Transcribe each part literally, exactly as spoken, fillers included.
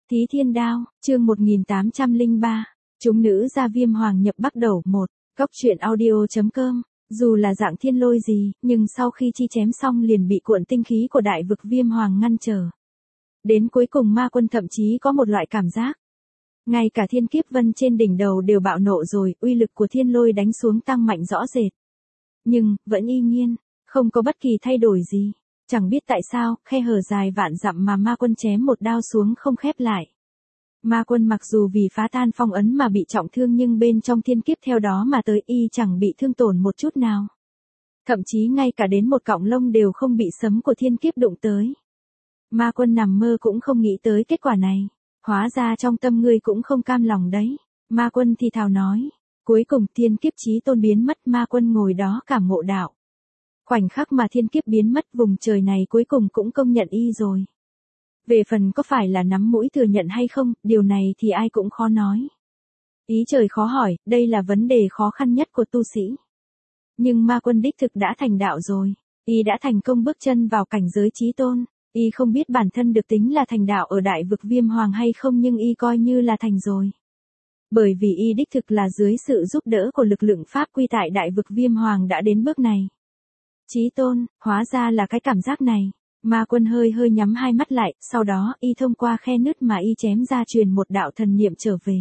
Thí Thiên Đao, chương một nghìn tám trăm lẻ ba. Chúng nữ gia viêm hoàng nhập Bắc Đẩu một. Cốc truyện audio.com. Dù là dạng thiên lôi gì, nhưng sau khi chi chém xong liền bị cuộn tinh khí của đại vực viêm hoàng ngăn trở. Đến cuối cùng ma quân thậm chí có một loại cảm giác. Ngay cả thiên kiếp vân trên đỉnh đầu đều bạo nộ rồi, uy lực của thiên lôi đánh xuống tăng mạnh rõ rệt. Nhưng, vẫn y nhiên, không có bất kỳ thay đổi gì. Chẳng biết tại sao, khe hở dài vạn dặm mà ma quân chém một đao xuống không khép lại. Ma quân mặc dù vì phá tan phong ấn mà bị trọng thương nhưng bên trong thiên kiếp theo đó mà tới y chẳng bị thương tổn một chút nào. Thậm chí ngay cả đến một cọng lông đều không bị sấm của thiên kiếp đụng tới. Ma quân nằm mơ cũng không nghĩ tới kết quả này. Hóa ra trong tâm ngươi cũng không cam lòng đấy. Ma quân thì thào nói. Cuối cùng thiên kiếp chí tôn biến mất, ma quân ngồi đó cảm ngộ đạo. Khoảnh khắc mà thiên kiếp biến mất, vùng trời này cuối cùng cũng công nhận y rồi. Về phần có phải là nắm mũi thừa nhận hay không, điều này thì ai cũng khó nói. Ý trời khó hỏi, đây là vấn đề khó khăn nhất của tu sĩ. Nhưng ma quân đích thực đã thành đạo rồi. Y đã thành công bước chân vào cảnh giới chí tôn. Y không biết bản thân được tính là thành đạo ở đại vực viêm hoàng hay không, nhưng y coi như là thành rồi. Bởi vì y đích thực là dưới sự giúp đỡ của lực lượng pháp quy tại đại vực viêm hoàng đã đến bước này. Chí tôn, hóa ra là cái cảm giác này. Ma quân hơi hơi nhắm hai mắt lại, sau đó y thông qua khe nứt mà y chém ra truyền một đạo thần niệm trở về.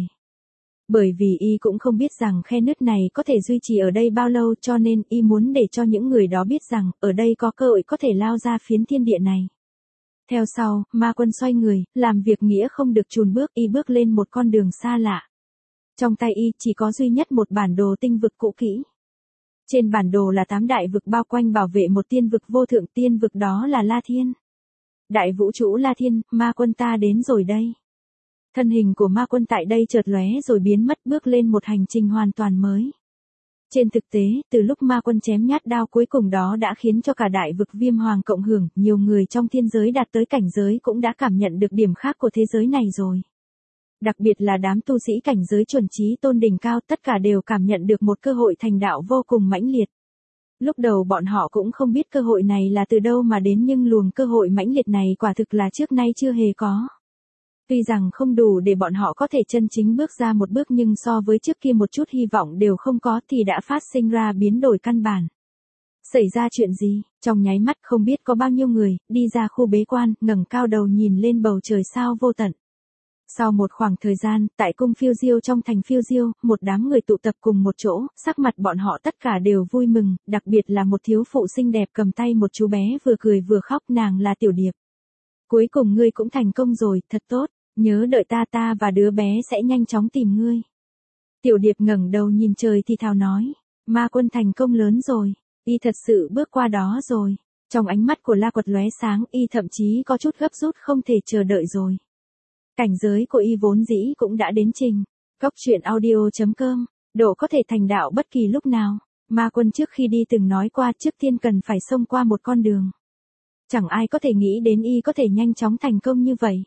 Bởi vì y cũng không biết rằng khe nứt này có thể duy trì ở đây bao lâu, cho nên y muốn để cho những người đó biết rằng ở đây có cơ hội có thể lao ra phiến thiên địa này. Theo sau, ma quân xoay người, làm việc nghĩa không được chùn bước, y bước lên một con đường xa lạ. Trong tay y chỉ có duy nhất một bản đồ tinh vực cũ kỹ. Trên bản đồ là tám đại vực bao quanh bảo vệ một tiên vực vô thượng, tiên vực đó là La Thiên. Đại vũ trụ La Thiên, ma quân ta đến rồi đây. Thân hình của ma quân tại đây chợt lóe rồi biến mất, bước lên một hành trình hoàn toàn mới. Trên thực tế, từ lúc ma quân chém nhát đao cuối cùng đó đã khiến cho cả đại vực viêm hoàng cộng hưởng, nhiều người trong thiên giới đạt tới cảnh giới cũng đã cảm nhận được điểm khác của thế giới này rồi. Đặc biệt là đám tu sĩ cảnh giới chuẩn chí tôn đỉnh cao, tất cả đều cảm nhận được một cơ hội thành đạo vô cùng mãnh liệt. Lúc đầu bọn họ cũng không biết cơ hội này là từ đâu mà đến, nhưng luồng cơ hội mãnh liệt này quả thực là trước nay chưa hề có. Tuy rằng không đủ để bọn họ có thể chân chính bước ra một bước, nhưng so với trước kia một chút hy vọng đều không có thì đã phát sinh ra biến đổi căn bản. Xảy ra chuyện gì? Trong nháy mắt không biết có bao nhiêu người đi ra khu bế quan, ngẩng cao đầu nhìn lên bầu trời sao vô tận. Sau một khoảng thời gian, tại cung phiêu diêu trong thành phiêu diêu, một đám người tụ tập cùng một chỗ, sắc mặt bọn họ tất cả đều vui mừng, đặc biệt là một thiếu phụ xinh đẹp cầm tay một chú bé vừa cười vừa khóc, nàng là Tiểu Điệp. Cuối cùng ngươi cũng thành công rồi, thật tốt, nhớ đợi ta ta và đứa bé sẽ nhanh chóng tìm ngươi. Tiểu Điệp ngẩng đầu nhìn trời thì thào nói, ma quân thành công lớn rồi, y thật sự bước qua đó rồi. Trong ánh mắt của La Quật lóe sáng, y thậm chí có chút gấp rút không thể chờ đợi rồi. Cảnh giới của y vốn dĩ cũng đã đến trình. Cốc truyện audio.com. Độ có thể thành đạo bất kỳ lúc nào. Ma quân trước khi đi từng nói qua trước tiên cần phải xông qua một con đường. Chẳng ai có thể nghĩ đến y có thể nhanh chóng thành công như vậy.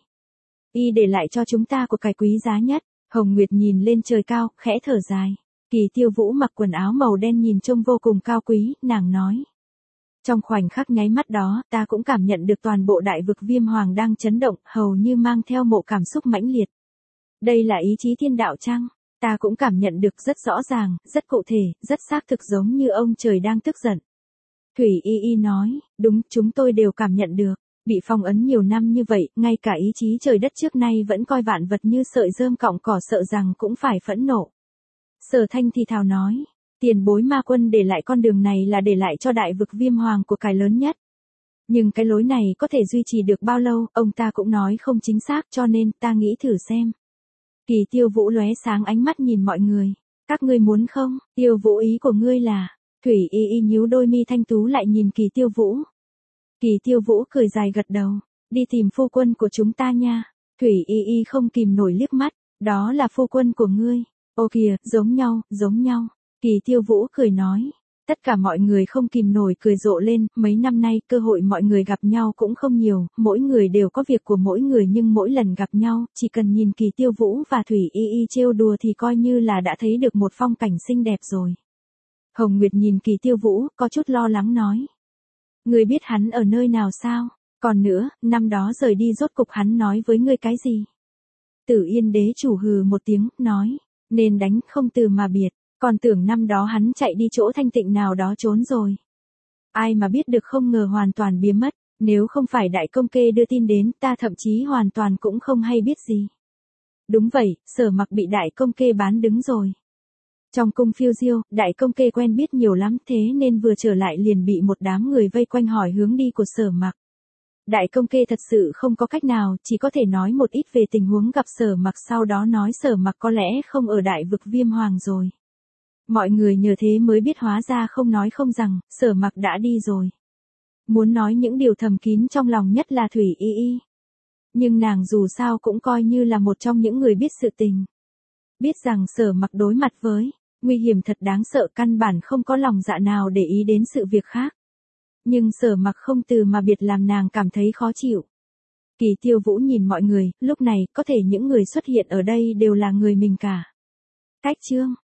Y để lại cho chúng ta của cải quý giá nhất. Hồng Nguyệt nhìn lên trời cao, khẽ thở dài. Kỳ Tiêu Vũ mặc quần áo màu đen nhìn trông vô cùng cao quý, nàng nói. Trong khoảnh khắc nháy mắt đó, ta cũng cảm nhận được toàn bộ đại vực viêm hoàng đang chấn động, hầu như mang theo một cảm xúc mãnh liệt. Đây là ý chí thiên đạo chăng? Ta cũng cảm nhận được rất rõ ràng, rất cụ thể, rất xác thực, giống như ông trời đang tức giận. Thủy Y Y nói, đúng, chúng tôi đều cảm nhận được. Bị phong ấn nhiều năm như vậy, ngay cả ý chí trời đất trước nay vẫn coi vạn vật như sợi rơm cọng cỏ, sợ rằng cũng phải phẫn nộ. Sở Thanh thì thào nói. Tiền bối ma quân để lại con đường này là để lại cho đại vực viêm hoàng của cải lớn nhất. Nhưng cái lối này có thể duy trì được bao lâu, ông ta cũng nói không chính xác, cho nên ta nghĩ thử xem. Kỳ Tiêu Vũ lóe sáng ánh mắt nhìn mọi người. Các ngươi muốn không? Tiêu Vũ, ý của ngươi là? Thủy Y Y nhíu đôi mi thanh tú lại nhìn Kỳ Tiêu Vũ. Kỳ Tiêu Vũ cười dài gật đầu. Đi tìm phu quân của chúng ta nha. Thủy Y Y không kìm nổi liếc mắt. Đó là phu quân của ngươi. Ô kìa, giống nhau, giống nhau. Kỳ Tiêu Vũ cười nói. Tất cả mọi người không kìm nổi cười rộ lên, mấy năm nay cơ hội mọi người gặp nhau cũng không nhiều, mỗi người đều có việc của mỗi người, nhưng mỗi lần gặp nhau, chỉ cần nhìn Kỳ Tiêu Vũ và Thủy Y Y trêu đùa thì coi như là đã thấy được một phong cảnh xinh đẹp rồi. Hồng Nguyệt nhìn Kỳ Tiêu Vũ, có chút lo lắng nói. Ngươi biết hắn ở nơi nào sao? Còn nữa, năm đó rời đi rốt cục hắn nói với ngươi cái gì? Tử Yên đế chủ hừ một tiếng, nói, nên đánh không từ mà biệt, còn tưởng năm đó hắn chạy đi chỗ thanh tịnh nào đó trốn rồi. Ai mà biết được không ngờ hoàn toàn biến mất, nếu không phải đại công kê đưa tin đến ta thậm chí hoàn toàn cũng không hay biết gì. Đúng vậy, Sở Mặc bị đại công kê bán đứng rồi. Trong cung phiêu diêu, đại công kê quen biết nhiều lắm thế nên vừa trở lại liền bị một đám người vây quanh hỏi hướng đi của Sở Mặc. Đại công kê thật sự không có cách nào, chỉ có thể nói một ít về tình huống gặp Sở Mặc, sau đó nói Sở Mặc có lẽ không ở đại vực Viêm Hoàng rồi. Mọi người nhờ thế mới biết hóa ra không nói không rằng, Sở Mặc đã đi rồi. Muốn nói những điều thầm kín trong lòng nhất là Thủy Y Y. Nhưng nàng dù sao cũng coi như là một trong những người biết sự tình. Biết rằng Sở Mặc đối mặt với nguy hiểm thật đáng sợ, căn bản không có lòng dạ nào để ý đến sự việc khác. Nhưng Sở Mặc không từ mà biệt làm nàng cảm thấy khó chịu. Kỳ Tiêu Vũ nhìn mọi người, lúc này có thể những người xuất hiện ở đây đều là người mình cả. Cách chương